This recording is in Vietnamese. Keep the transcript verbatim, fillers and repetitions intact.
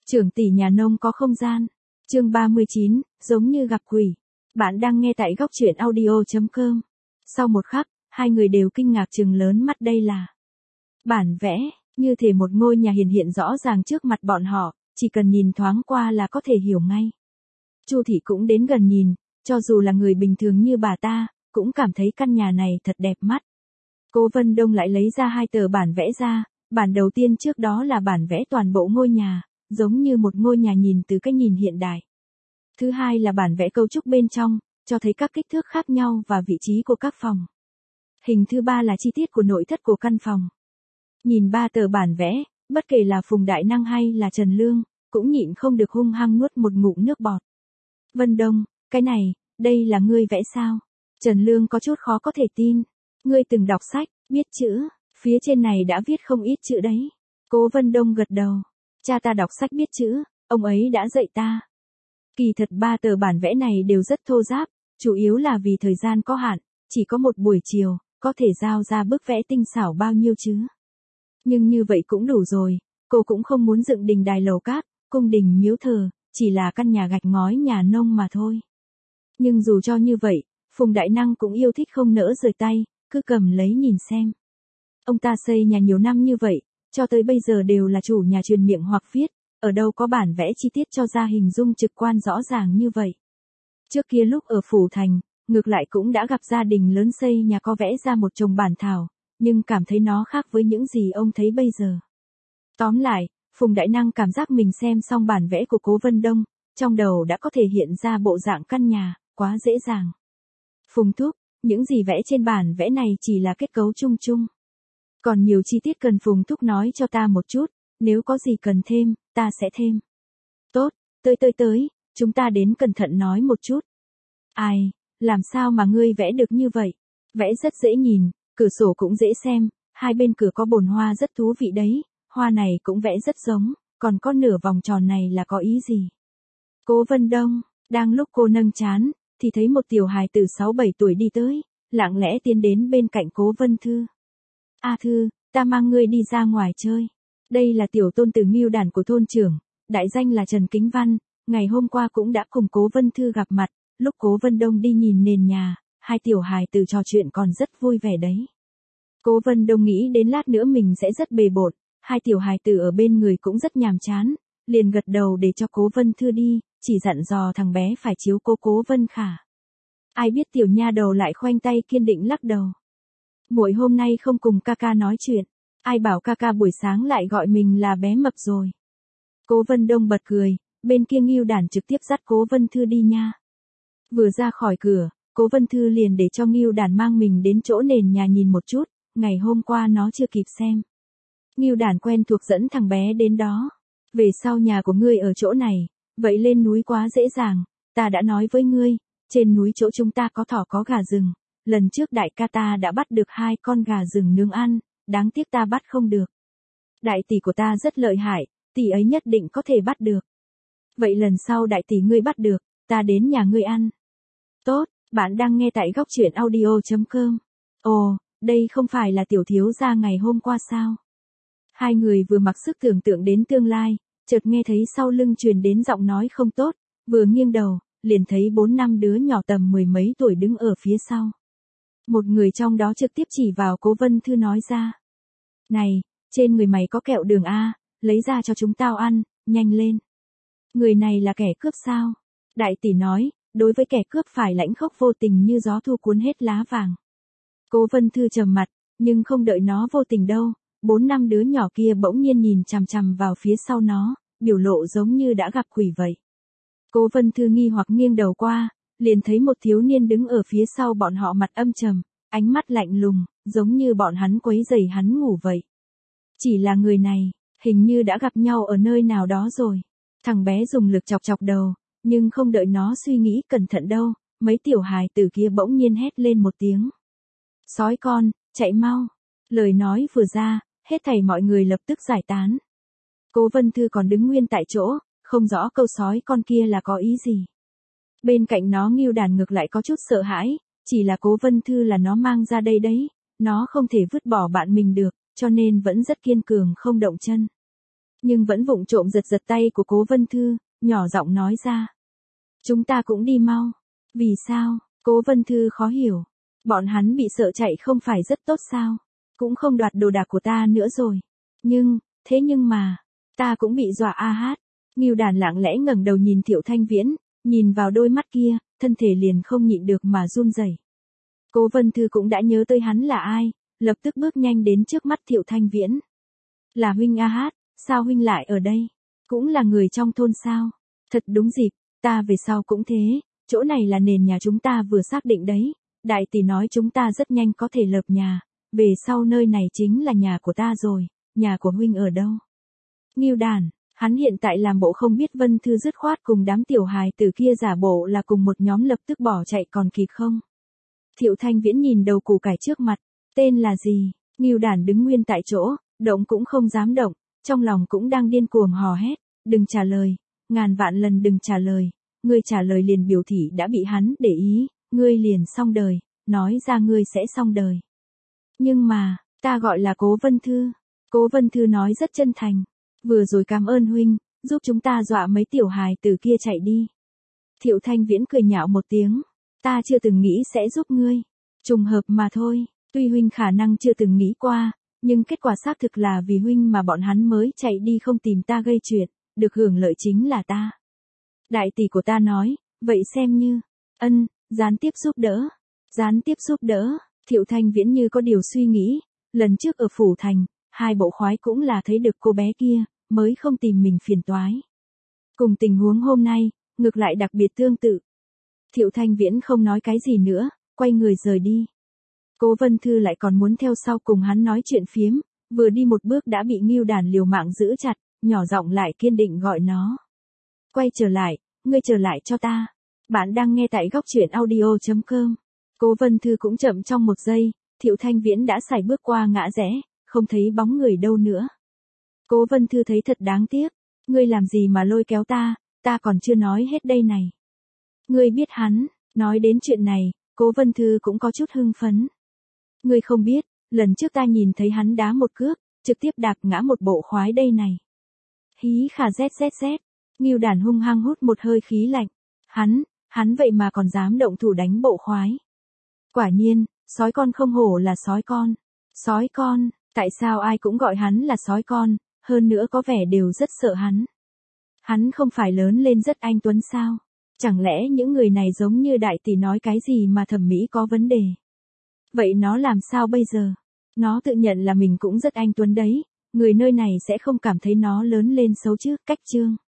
Trưởng tỷ nhà nông có không gian. Chương ba mươi chín, giống như gặp quỷ. Bạn đang nghe tại góc truyện audio chấm com. Sau một khắc, hai người đều kinh ngạc trừng lớn mắt, đây là bản vẽ, như thể một ngôi nhà hiện hiện rõ ràng trước mặt bọn họ, chỉ cần nhìn thoáng qua là có thể hiểu ngay. Chu thị cũng đến gần nhìn, cho dù là người bình thường như bà ta, cũng cảm thấy căn nhà này thật đẹp mắt. Cố Vân Đông lại lấy ra hai tờ bản vẽ ra, bản đầu tiên trước đó là bản vẽ toàn bộ ngôi nhà, giống như một ngôi nhà nhìn từ cái nhìn hiện đại. Thứ hai là bản vẽ cấu trúc bên trong, cho thấy các kích thước khác nhau và vị trí của các phòng. Hình thứ ba là chi tiết của nội thất của căn phòng. Nhìn ba tờ bản vẽ, bất kể là Phùng Đại Năng hay là Trần Lương, cũng nhịn không được hung hăng nuốt một ngụm nước bọt. Vân Đông, cái này, đây là ngươi vẽ sao? Trần Lương có chút khó có thể tin. Ngươi từng đọc sách, biết chữ, phía trên này đã viết không ít chữ đấy. Cố Vân Đông gật đầu. Cha ta đọc sách biết chữ, ông ấy đã dạy ta. Kỳ thật ba tờ bản vẽ này đều rất thô ráp, chủ yếu là vì thời gian có hạn, chỉ có một buổi chiều, có thể giao ra bức vẽ tinh xảo bao nhiêu chứ. Nhưng như vậy cũng đủ rồi, cô cũng không muốn dựng đình đài lầu cát, cung đình miếu thờ, chỉ là căn nhà gạch ngói nhà nông mà thôi. Nhưng dù cho như vậy, Phùng Đại Năng cũng yêu thích không nỡ rời tay, cứ cầm lấy nhìn xem. Ông ta xây nhà nhiều năm như vậy, cho tới bây giờ đều là chủ nhà truyền miệng hoặc viết, ở đâu có bản vẽ chi tiết cho ra hình dung trực quan rõ ràng như vậy. Trước kia lúc ở Phủ Thành, ngược lại cũng đã gặp gia đình lớn xây nhà có vẽ ra một chồng bản thảo, nhưng cảm thấy nó khác với những gì ông thấy bây giờ. Tóm lại, Phùng Đại Năng cảm giác mình xem xong bản vẽ của Cố Vân Đông, trong đầu đã có thể hiện ra bộ dạng căn nhà, quá dễ dàng. Phùng thúc, những gì vẽ trên bản vẽ này chỉ là kết cấu chung chung. Còn nhiều chi tiết cần Phùng thúc nói cho ta một chút, nếu có gì cần thêm, ta sẽ thêm. Tốt, tới tới tới, chúng ta đến cẩn thận nói một chút. Ai, làm sao mà ngươi vẽ được như vậy? Vẽ rất dễ nhìn, cửa sổ cũng dễ xem, hai bên cửa có bồn hoa rất thú vị đấy, hoa này cũng vẽ rất giống, còn có nửa vòng tròn này là có ý gì? Cố Vân Đông, đang lúc cô nâng trán, thì thấy một tiểu hài từ sáu bảy tuổi đi tới, lặng lẽ tiến đến bên cạnh Cố Vân Thư. A Thư, ta mang ngươi đi ra ngoài chơi. Đây là tiểu tôn tử Ngưu Đản của thôn trưởng, đại danh là Trần Kính Văn, ngày hôm qua cũng đã cùng Cố Vân Thư gặp mặt, lúc Cố Vân Đông đi nhìn nền nhà, hai tiểu hài tử trò chuyện còn rất vui vẻ đấy. Cố Vân Đông nghĩ đến lát nữa mình sẽ rất bề bộn, hai tiểu hài tử ở bên người cũng rất nhàm chán, liền gật đầu để cho Cố Vân Thư đi, chỉ dặn dò thằng bé phải chiếu cố Cố Vân Khả. Ai biết tiểu nha đầu lại khoanh tay kiên định lắc đầu. Muội hôm nay không cùng ca ca nói chuyện, ai bảo ca ca buổi sáng lại gọi mình là bé mập rồi. Cố Vân Đông bật cười, bên kia Ngưu Đản trực tiếp dắt Cố Vân Thư đi nha. Vừa ra khỏi cửa, Cố Vân Thư liền để cho Ngưu Đản mang mình đến chỗ nền nhà nhìn một chút, ngày hôm qua nó chưa kịp xem. Ngưu Đản quen thuộc dẫn thằng bé đến đó. Về sau nhà của ngươi ở chỗ này, vậy lên núi quá dễ dàng, ta đã nói với ngươi, trên núi chỗ chúng ta có thỏ có gà rừng, lần trước đại ca ta đã bắt được hai con gà rừng nướng ăn, đáng tiếc ta bắt không được. Đại tỷ của ta rất lợi hại, tỷ ấy nhất định có thể bắt được. Vậy lần sau đại tỷ ngươi bắt được, ta đến nhà ngươi ăn. Tốt, bạn đang nghe tại góc truyện audio chấm com. Ồ, đây không phải là tiểu thiếu gia ngày hôm qua sao? Hai người vừa mặc sức tưởng tượng đến tương lai, chợt nghe thấy sau lưng truyền đến giọng nói không tốt, vừa nghiêng đầu, liền thấy bốn năm đứa nhỏ tầm mười mấy tuổi đứng ở phía sau. Một người trong đó trực tiếp chỉ vào Cố Vân Thư nói ra. Này, trên người mày có kẹo đường a, lấy ra cho chúng tao ăn, nhanh lên. Người này là kẻ cướp sao? Đại tỷ nói, đối với kẻ cướp phải lãnh khốc vô tình như gió thu cuốn hết lá vàng. Cố Vân Thư trầm mặt, nhưng không đợi nó vô tình đâu, bốn năm đứa nhỏ kia bỗng nhiên nhìn chằm chằm vào phía sau nó, biểu lộ giống như đã gặp quỷ vậy. Cố Vân Thư nghi hoặc nghiêng đầu qua, liền thấy một thiếu niên đứng ở phía sau bọn họ mặt âm trầm, ánh mắt lạnh lùng, giống như bọn hắn quấy rầy hắn ngủ vậy. Chỉ là người này, hình như đã gặp nhau ở nơi nào đó rồi. Thằng bé dùng lực chọc chọc đầu, nhưng không đợi nó suy nghĩ cẩn thận đâu, mấy tiểu hài tử kia bỗng nhiên hét lên một tiếng. Sói con, chạy mau. Lời nói vừa ra, hết thảy mọi người lập tức giải tán. Cố Vân Thư còn đứng nguyên tại chỗ, không rõ câu sói con kia là có ý gì. Bên cạnh nó Ngưu Đản ngược lại có chút sợ hãi, chỉ là Cố Vân Thư là nó mang ra đây đấy, nó không thể vứt bỏ bạn mình được, cho nên vẫn rất kiên cường không động chân. nhưng vẫn vụng trộm giật giật tay của Cố Vân Thư, nhỏ giọng nói ra. Chúng ta cũng đi mau. Vì sao? Cố Vân Thư khó hiểu. Bọn hắn bị sợ chạy không phải rất tốt sao? Cũng không đoạt đồ đạc của ta nữa rồi. Nhưng, thế nhưng mà, ta cũng bị dọa a hát. Ngưu Đàn lặng lẽ ngẩng đầu nhìn Thiệu Thanh Viễn, nhìn vào đôi mắt kia, thân thể liền không nhịn được mà run rẩy. Cố Vân Thư cũng đã nhớ tới hắn là ai, lập tức bước nhanh đến trước mắt Thiệu Thanh Viễn. Là huynh a hát, sao huynh lại ở đây? Cũng là người trong thôn sao? Thật đúng dịp, ta về sau cũng thế, chỗ này là nền nhà chúng ta vừa xác định đấy. Đại tỷ nói chúng ta rất nhanh có thể lập nhà, về sau nơi này chính là nhà của ta rồi, nhà của huynh ở đâu? Ngưu Đàn, hắn hiện tại làm bộ không biết Vân Thư dứt khoát cùng đám tiểu hài tử kia giả bộ là cùng một nhóm lập tức bỏ chạy còn kịp không? Thiệu Thanh Viễn nhìn đầu củ cải trước mặt, tên là gì? Ngưu Đàn đứng nguyên tại chỗ, động cũng không dám động, trong lòng cũng đang điên cuồng hò hét, đừng trả lời, ngàn vạn lần đừng trả lời, ngươi trả lời liền biểu thị đã bị hắn để ý, ngươi liền xong đời, nói ra ngươi sẽ xong đời. Nhưng mà, ta gọi là Cố Vân Thư. Cố Vân Thư nói rất chân thành, vừa rồi cảm ơn huynh, giúp chúng ta dọa mấy tiểu hài từ kia chạy đi. Thiệu Thanh Viễn cười nhạo một tiếng, ta chưa từng nghĩ sẽ giúp ngươi, trùng hợp mà thôi, tuy huynh khả năng chưa từng nghĩ qua, nhưng kết quả xác thực là vì huynh mà bọn hắn mới chạy đi không tìm ta gây chuyện, được hưởng lợi chính là ta. Đại tỷ của ta nói, vậy xem như, ân, gián tiếp giúp đỡ, gián tiếp giúp đỡ, Thiệu Thanh Viễn như có điều suy nghĩ, lần trước ở Phủ Thành, hai bộ khoái cũng là thấy được cô bé kia, mới không tìm mình phiền toái. Cùng tình huống hôm nay, ngược lại đặc biệt tương tự. Thiệu Thanh Viễn không nói cái gì nữa, quay người rời đi. Cố Vân Thư lại còn muốn theo sau cùng hắn nói chuyện phiếm, vừa đi một bước đã bị Ngưu Đàn liều mạng giữ chặt, nhỏ giọng lại kiên định gọi nó. Quay trở lại, ngươi trở lại cho ta. Bạn đang nghe tại góc truyện audio chấm com. Cố Vân Thư cũng chậm trong một giây, Thiệu Thanh Viễn đã sải bước qua ngã rẽ, không thấy bóng người đâu nữa. Cố Vân Thư thấy thật đáng tiếc, ngươi làm gì mà lôi kéo ta, ta còn chưa nói hết đây này. Ngươi biết hắn, nói đến chuyện này, Cố Vân Thư cũng có chút hưng phấn. Ngươi không biết, lần trước ta nhìn thấy hắn đá một cước, trực tiếp đạp ngã một bộ khoái đây này. Hí khà zzz, Ngưu Đàn hung hăng hút một hơi khí lạnh. Hắn, hắn vậy mà còn dám động thủ đánh bộ khoái. Quả nhiên, sói con không hổ là sói con. Sói con, tại sao ai cũng gọi hắn là sói con, hơn nữa có vẻ đều rất sợ hắn. Hắn không phải lớn lên rất anh tuấn sao? Chẳng lẽ những người này giống như đại tỷ nói cái gì mà thẩm mỹ có vấn đề? Vậy nó làm sao bây giờ? Nó tự nhận là mình cũng rất anh tuấn đấy, người nơi này sẽ không cảm thấy nó lớn lên xấu chứ, cách chương.